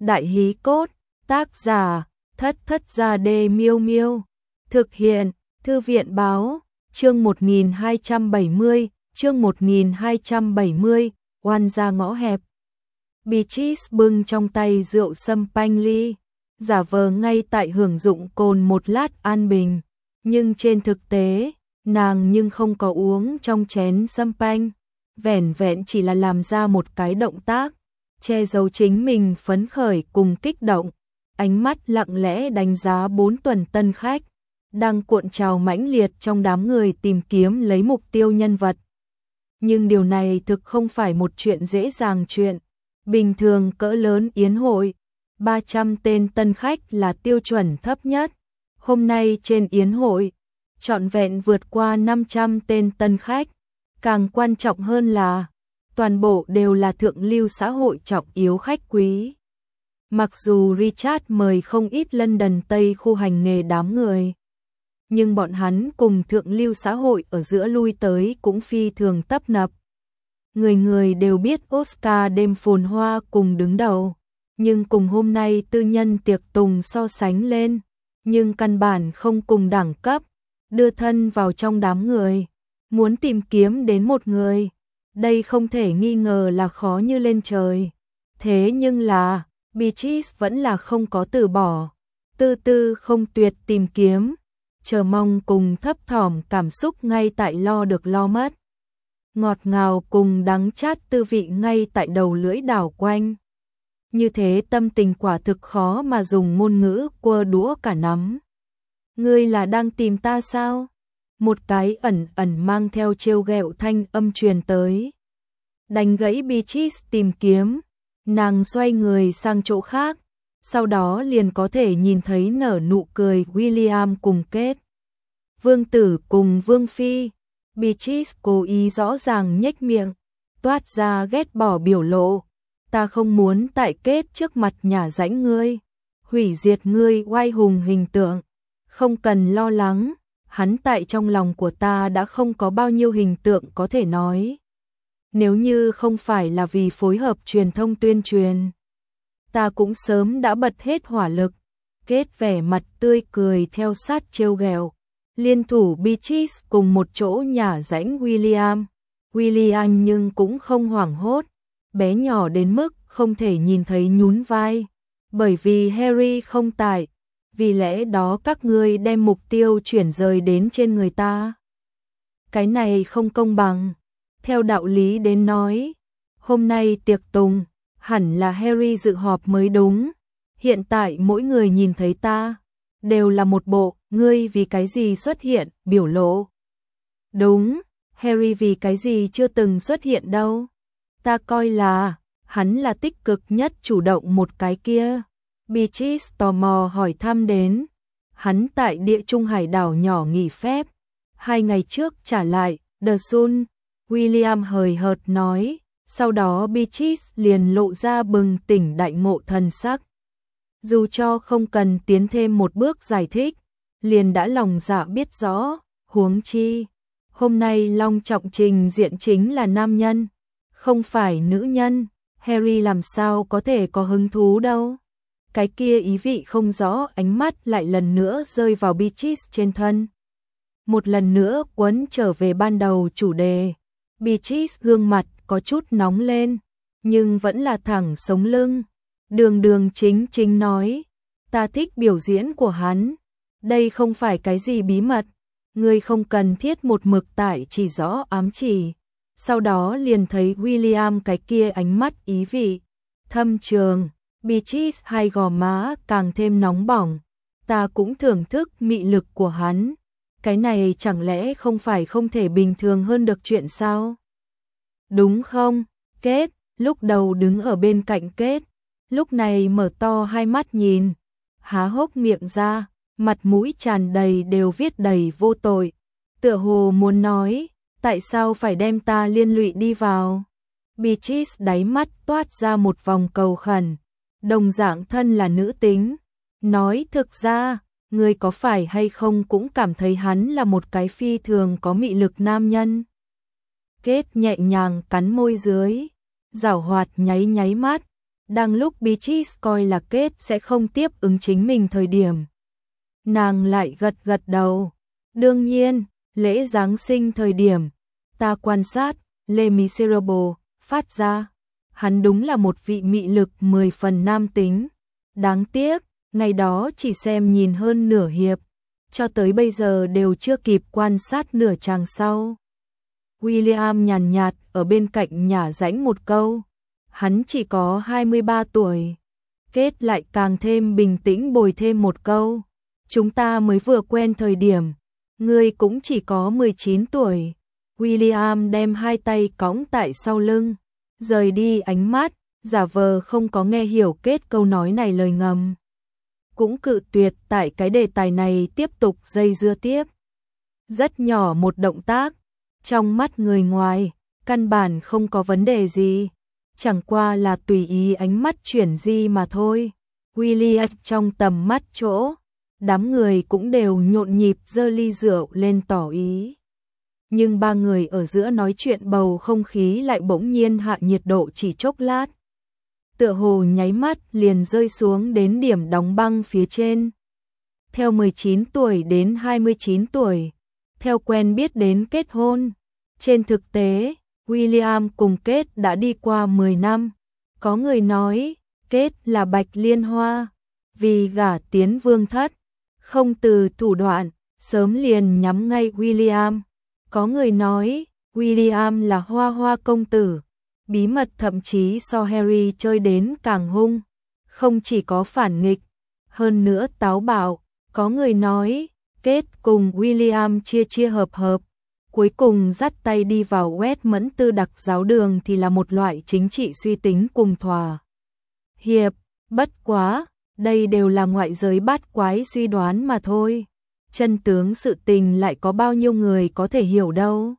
Đại hí cốt, tác giả, Thất Thất Gia Đê Miêu Miêu. Thực hiện, Thư viện báo, chương 1270, chương 1270, oan ra ngõ hẹp. Beatrice bưng trong tay rượu sâm panh ly, giả vờ ngay tại hưởng dụng cồn một lát an bình, nhưng trên thực tế, nàng nhưng không có uống trong chén sâm panh, vẻn vẹn chỉ là làm ra một cái động tác, che giấu chính mình phấn khởi cùng kích động, ánh mắt lặng lẽ đánh giá 4 tuần tân khách, đang cuộn trào mãnh liệt trong đám người tìm kiếm lấy mục tiêu nhân vật. Nhưng điều này thực không phải một chuyện dễ dàng chuyện. Bình thường cỡ lớn yến hội, 300 tên tân khách là tiêu chuẩn thấp nhất. Hôm nay trên yến hội, trọn vẹn vượt qua 500 tên tân khách. Càng quan trọng hơn là, toàn bộ đều là thượng lưu xã hội trọng yếu khách quý. Mặc dù Richard mời không ít London Tây khu hành nghề đám người, nhưng bọn hắn cùng thượng lưu xã hội ở giữa lui tới cũng phi thường tấp nập. Người người đều biết Oscar đêm phồn hoa cùng đứng đầu, nhưng cùng hôm nay tư nhân tiệc tùng so sánh lên, nhưng căn bản không cùng đẳng cấp, đưa thân vào trong đám người, muốn tìm kiếm đến một người, đây không thể nghi ngờ là khó như lên trời. Thế nhưng là, Beatrice vẫn là không có từ bỏ, tư tư không tuyệt tìm kiếm, chờ mong cùng thấp thỏm cảm xúc ngay tại lo được lo mất. Ngọt ngào cùng đắng chát tư vị ngay tại đầu lưỡi đảo quanh. Như thế tâm tình quả thực khó mà dùng ngôn ngữ quơ đũa cả nắm. Ngươi là đang tìm ta sao? Một cái ẩn ẩn mang theo trêu ghẹo thanh âm truyền tới. Đánh gãy Beatrice tìm kiếm, nàng xoay người sang chỗ khác, sau đó liền có thể nhìn thấy nở nụ cười William cùng Kết. Vương tử cùng Vương phi. Beatrice cố ý rõ ràng nhếch miệng, toát ra ghét bỏ biểu lộ. Ta không muốn tại Kết trước mặt nhả rãnh ngươi, hủy diệt ngươi oai hùng hình tượng. Không cần lo lắng, hắn tại trong lòng của ta đã không có bao nhiêu hình tượng có thể nói. Nếu như không phải là vì phối hợp truyền thông tuyên truyền, ta cũng sớm đã bật hết hỏa lực. Kết vẻ mặt tươi cười theo sát trêu ghẹo. Liên thủ Beatrice cùng một chỗ nhả rãnh William. William nhưng cũng không hoảng hốt, bé nhỏ đến mức không thể nhìn thấy nhún vai, bởi vì Harry không tại, vì lẽ đó các ngươi đem mục tiêu chuyển rời đến trên người ta. Cái này không công bằng, theo đạo lý đến nói, hôm nay tiệc tùng, hẳn là Harry dự họp mới đúng, hiện tại mỗi người nhìn thấy ta, đều là một bộ, ngươi vì cái gì xuất hiện, biểu lộ. Đúng, Harry vì cái gì chưa từng xuất hiện đâu. Ta coi là, hắn là tích cực nhất chủ động một cái kia. Beatrice tò mò hỏi thăm đến. Hắn tại địa trung hải đảo nhỏ nghỉ phép. 2 ngày trước trả lại, The Sun. William hời hợt nói. Sau đó Beatrice liền lộ ra bừng tỉnh đại ngộ thần sắc. Dù cho không cần tiến thêm một bước giải thích, liền đã lòng dạ biết rõ, huống chi. Hôm nay long trọng trình diện chính là nam nhân, không phải nữ nhân, Harry làm sao có thể có hứng thú đâu. Cái kia ý vị không rõ ánh mắt lại lần nữa rơi vào Beatrice trên thân. Một lần nữa quấn trở về ban đầu chủ đề, Beatrice gương mặt có chút nóng lên, nhưng vẫn là thẳng sống lưng. Đường đường chính chính nói, ta thích biểu diễn của hắn, đây không phải cái gì bí mật, ngươi không cần thiết một mực tại chỉ rõ ám chỉ. Sau đó liền thấy William cái kia ánh mắt ý vị, thâm trường, Beatrice hai gò má càng thêm nóng bỏng, ta cũng thưởng thức mị lực của hắn, cái này chẳng lẽ không phải không thể bình thường hơn được chuyện sao? Đúng không? Kết, lúc đầu đứng ở bên cạnh Kết, lúc này mở to hai mắt nhìn, há hốc miệng ra, mặt mũi tràn đầy đều viết đầy vô tội, tựa hồ muốn nói, tại sao phải đem ta liên lụy đi vào? Beatrice đáy mắt toát ra một vòng cầu khẩn, đồng dạng thân là nữ tính, nói thực ra, ngươi có phải hay không cũng cảm thấy hắn là một cái phi thường có mị lực nam nhân? Kết nhẹ nhàng cắn môi dưới, giảo hoạt nháy nháy mắt, Đang lúc Beatrice coi là Kate sẽ không tiếp ứng chính mình thời điểm, nàng lại gật gật đầu. Đương nhiên, lễ Giáng sinh thời điểm, ta quan sát, Les Miserables phát ra, hắn đúng là một vị mị lực 10 phần nam tính. Đáng tiếc, ngày đó chỉ xem nhìn hơn nửa hiệp, cho tới bây giờ đều chưa kịp quan sát nửa chàng sau. William nhàn nhạt ở bên cạnh nhả rãnh một câu, hắn chỉ có 23 tuổi. Kate lại càng thêm bình tĩnh bồi thêm một câu, chúng ta mới vừa quen thời điểm, ngươi cũng chỉ có 19 tuổi. William đem hai tay cõng tại sau lưng, rời đi ánh mắt, giả vờ không có nghe hiểu Kate câu nói này lời ngầm. Cũng cự tuyệt tại cái đề tài này tiếp tục dây dưa tiếp. Rất nhỏ một động tác, trong mắt người ngoài, căn bản không có vấn đề gì, chẳng qua là tùy ý ánh mắt chuyển di mà thôi. William trong tầm mắt chỗ, đám người cũng đều nhộn nhịp giơ ly rượu lên tỏ ý. Nhưng ba người ở giữa nói chuyện bầu không khí lại bỗng nhiên hạ nhiệt độ chỉ chốc lát. Tựa hồ nháy mắt liền rơi xuống đến điểm đóng băng phía trên. Theo 19 tuổi đến 29 tuổi, theo quen biết đến kết hôn. Trên thực tế, William cùng Kate đã đi qua 10 năm. Có người nói, Kate là bạch liên hoa, vì gả tiến vương thất, không từ thủ đoạn, sớm liền nhắm ngay William. Có người nói, William là hoa hoa công tử, bí mật thậm chí so Harry chơi đến càng hung, không chỉ có phản nghịch, hơn nữa táo bạo. Có người nói, Kate cùng William chia hợp hợp, cuối cùng dắt tay đi vào Westminster đặc giáo đường thì là một loại chính trị suy tính cùng thỏa hiệp. Bất quá, đây đều là ngoại giới bát quái suy đoán mà thôi. Chân tướng sự tình lại có bao nhiêu người có thể hiểu đâu.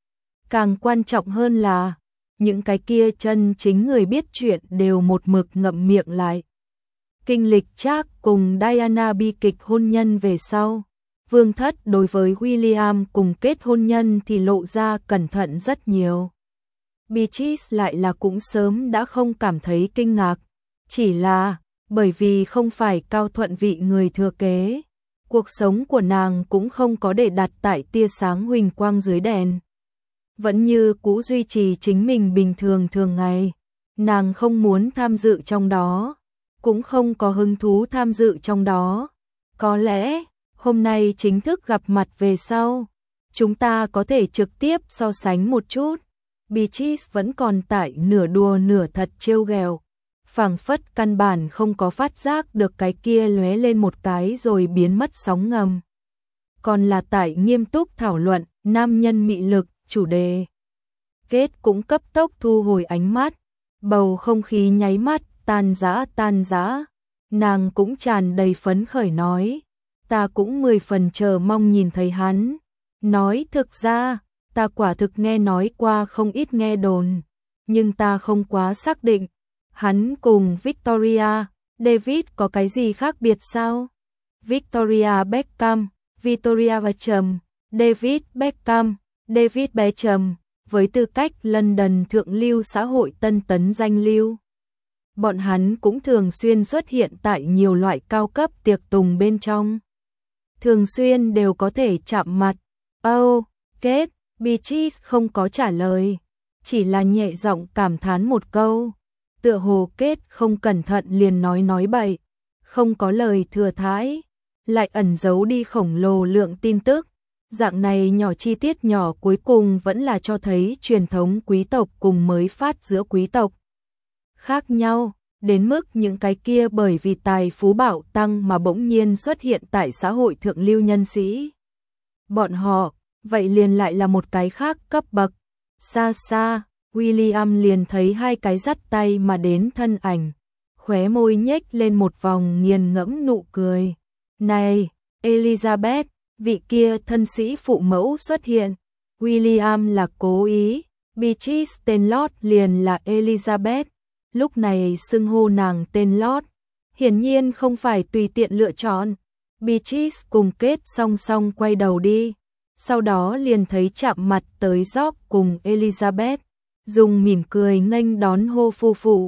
Càng quan trọng hơn là, những cái kia chân chính người biết chuyện đều một mực ngậm miệng lại. Kinh lịch Charles cùng Diana bi kịch hôn nhân về sau, vương thất đối với William cùng kết hôn nhân thì lộ ra cẩn thận rất nhiều. Beatrice lại là cũng sớm đã không cảm thấy kinh ngạc, chỉ là bởi vì không phải cao thuận vị người thừa kế, cuộc sống của nàng cũng không có để đặt tại tia sáng huỳnh quang dưới đèn. Vẫn như cũ duy trì chính mình bình thường thường ngày, nàng không muốn tham dự trong đó, cũng không có hứng thú tham dự trong đó. Có lẽ, hôm nay chính thức gặp mặt về sau, chúng ta có thể trực tiếp so sánh một chút. Beatrice vẫn còn tại nửa đùa nửa thật trêu ghẹo, phảng phất căn bản không có phát giác được cái kia lóe lên một cái rồi biến mất sóng ngầm. Còn là tại nghiêm túc thảo luận nam nhân mị lực chủ đề. Kate cũng cấp tốc thu hồi ánh mắt, bầu không khí nháy mắt tan rã. Nàng cũng tràn đầy phấn khởi nói, ta cũng 10 phần chờ mong nhìn thấy hắn. Nói thực ra, ta quả thực nghe nói qua không ít nghe đồn, nhưng ta không quá xác định, hắn cùng Victoria, David có cái gì khác biệt sao? Victoria Beckham, Victoria Beckham, David Beckham, David Beckham, với tư cách London thượng lưu xã hội tân tấn danh lưu. Bọn hắn cũng thường xuyên xuất hiện tại nhiều loại cao cấp tiệc tùng bên trong. Thường xuyên đều có thể chạm mặt. Kate, Beatrice không có trả lời, chỉ là nhẹ giọng cảm thán một câu. Tựa hồ Kate không cẩn thận liền nói bậy, không có lời thừa thãi, lại ẩn giấu đi khổng lồ lượng tin tức. Dạng này nhỏ chi tiết nhỏ cuối cùng vẫn là cho thấy truyền thống quý tộc cùng mới phát giữa quý tộc khác nhau, đến mức những cái kia bởi vì tài phú bạo tăng mà bỗng nhiên xuất hiện tại xã hội thượng lưu nhân sĩ. Bọn họ, vậy liền lại là một cái khác cấp bậc. Xa xa, William liền thấy hai cái dắt tay mà đến thân ảnh, khóe môi nhếch lên một vòng nghiền ngẫm nụ cười. Này, Elizabeth, vị kia thân sĩ phụ mẫu xuất hiện. William là cố ý, Beatrice tên lót liền là Elizabeth, lúc này xưng hô nàng tên lót, hiển nhiên không phải tùy tiện lựa chọn. Beatrice cùng Kate song song quay đầu đi, sau đó liền thấy chạm mặt tới George cùng Elizabeth, dùng mỉm cười nghênh đón hô phu phụ.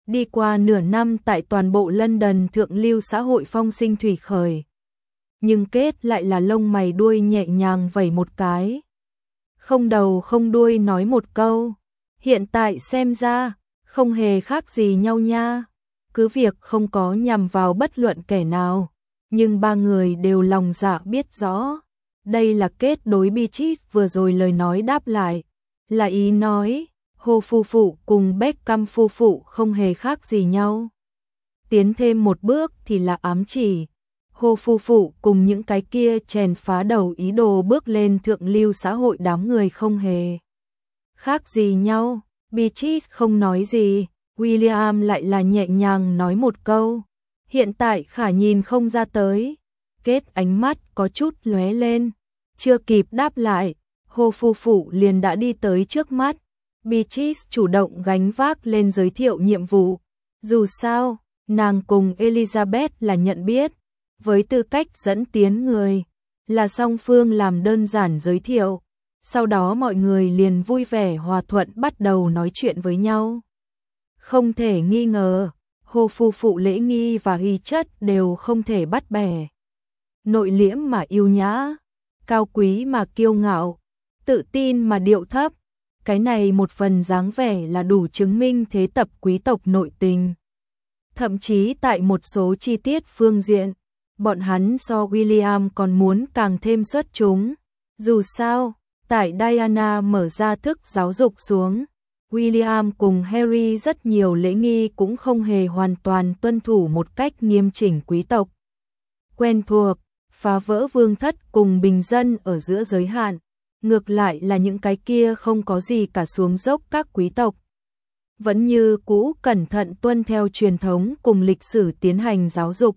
Đi qua nửa năm tại toàn bộ London thượng lưu xã hội phong sinh thủy khởi. Nhưng kết lại là lông mày đuôi nhẹ nhàng vẩy một cái. Không đầu không đuôi nói một câu. Hiện tại xem ra, không hề khác gì nhau nha. Cứ việc không có nhằm vào bất luận kẻ nào. Nhưng ba người đều lòng dạ biết rõ. Đây là kết đối Beatrice vừa rồi lời nói đáp lại. Là ý nói, Hồ phu phụ cùng Beckham phu phụ không hề khác gì nhau. Tiến thêm một bước thì là ám chỉ. Hồ phu phụ cùng những cái kia chèn phá đầu ý đồ bước lên thượng lưu xã hội đám người không hề khác gì nhau. Beatrice không nói gì, William lại là nhẹ nhàng nói một câu. Hiện tại khả nhìn không ra tới. Kết ánh mắt có chút lóe lên. Chưa kịp đáp lại, Hồ phu phụ liền đã đi tới trước mắt. Beatrice chủ động gánh vác lên giới thiệu nhiệm vụ. Dù sao, nàng cùng Elizabeth là nhận biết. Với tư cách dẫn tiến người, là song phương làm đơn giản giới thiệu. Sau đó mọi người liền vui vẻ hòa thuận bắt đầu nói chuyện với nhau. Không thể nghi ngờ, Hồ phu phụ lễ nghi và y chất đều không thể bắt bẻ. Nội liễm mà yêu nhã, cao quý mà kiêu ngạo, tự tin mà điệu thấp. Cái này một phần dáng vẻ là đủ chứng minh thế tập quý tộc nội tình. Thậm chí tại một số chi tiết phương diện, bọn hắn so William còn muốn càng thêm xuất chúng. Dù sao, tại Diana mở ra thức giáo dục xuống, William cùng Harry rất nhiều lễ nghi cũng không hề hoàn toàn tuân thủ một cách nghiêm chỉnh quý tộc. Quen thuộc, phá vỡ vương thất cùng bình dân ở giữa giới hạn. Ngược lại là những cái kia không có gì cả xuống dốc các quý tộc. Vẫn như cũ cẩn thận tuân theo truyền thống cùng lịch sử tiến hành giáo dục.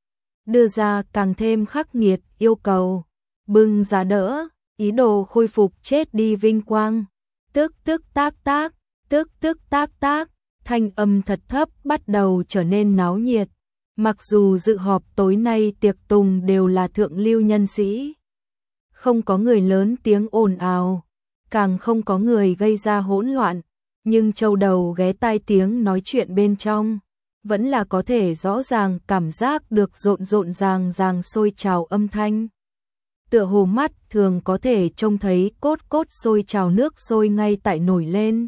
Đưa ra càng thêm khắc nghiệt yêu cầu. Bưng giá đỡ, ý đồ khôi phục chết đi vinh quang. Tức tức tác tác, tức tức tác tác, thanh âm thật thấp bắt đầu trở nên náo nhiệt. Mặc dù dự họp tối nay tiệc tùng đều là thượng lưu nhân sĩ. Không có người lớn tiếng ồn ào, càng không có người gây ra hỗn loạn, nhưng châu đầu ghé tai tiếng nói chuyện bên trong, vẫn là có thể rõ ràng cảm giác được rộn rộn ràng ràng sôi trào âm thanh. Tựa hồ mắt thường có thể trông thấy cốt cốt sôi trào nước sôi ngay tại nổi lên.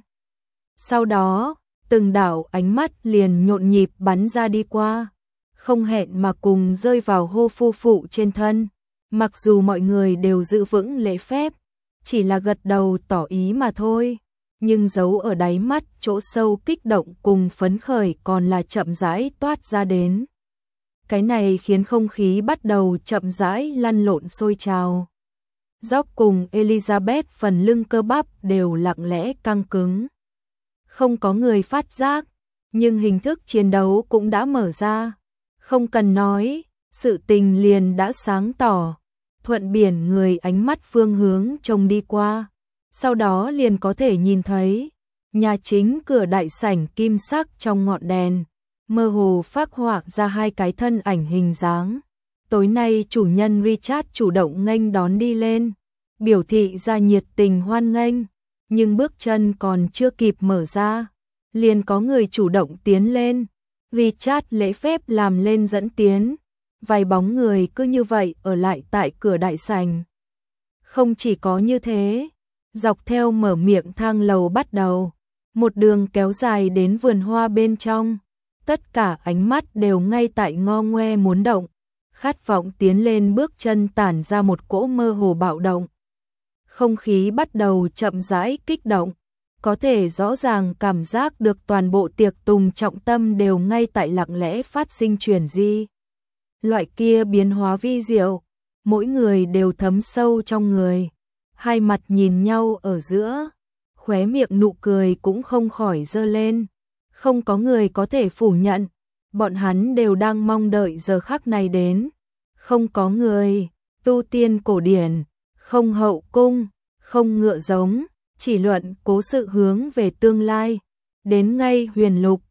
Sau đó, từng đạo ánh mắt liền nhộn nhịp bắn ra đi qua, không hẹn mà cùng rơi vào Hồ phu phụ trên thân. Mặc dù mọi người đều giữ vững lễ phép, chỉ là gật đầu tỏ ý mà thôi, nhưng giấu ở đáy mắt chỗ sâu kích động cùng phấn khởi còn là chậm rãi toát ra đến. Cái này khiến không khí bắt đầu chậm rãi lăn lộn sôi trào. George cùng Elizabeth phần lưng cơ bắp đều lặng lẽ căng cứng. Không có người phát giác, nhưng hình thức chiến đấu cũng đã mở ra. Không cần nói, sự tình liền đã sáng tỏ. Thuận biển người ánh mắt phương hướng trông đi qua, sau đó liền có thể nhìn thấy nhà chính cửa đại sảnh kim sắc trong ngọn đèn, mơ hồ phác họa ra hai cái thân ảnh hình dáng. Tối nay chủ nhân Richard chủ động nghênh đón đi lên, biểu thị ra nhiệt tình hoan nghênh, nhưng bước chân còn chưa kịp mở ra, liền có người chủ động tiến lên. Richard lễ phép làm lên dẫn tiến. Vài bóng người cứ như vậy ở lại tại cửa đại sảnh. Không chỉ có như thế, dọc theo mở miệng thang lầu bắt đầu, một đường kéo dài đến vườn hoa bên trong. Tất cả ánh mắt đều ngay tại ngo ngoe muốn động, khát vọng tiến lên bước chân tản ra một cỗ mơ hồ bạo động. Không khí bắt đầu chậm rãi kích động, có thể rõ ràng cảm giác được toàn bộ tiệc tùng trọng tâm đều ngay tại lặng lẽ phát sinh chuyển di. Loại kia biến hóa vi diệu, mỗi người đều thấm sâu trong người, hai mặt nhìn nhau ở giữa, khóe miệng nụ cười cũng không khỏi dơ lên. Không có người có thể phủ nhận, bọn hắn đều đang mong đợi giờ khắc này đến. Không có người tu tiên cổ điển, không hậu cung, không ngựa giống, chỉ luận cố sự hướng về tương lai. Đến ngay huyền lục,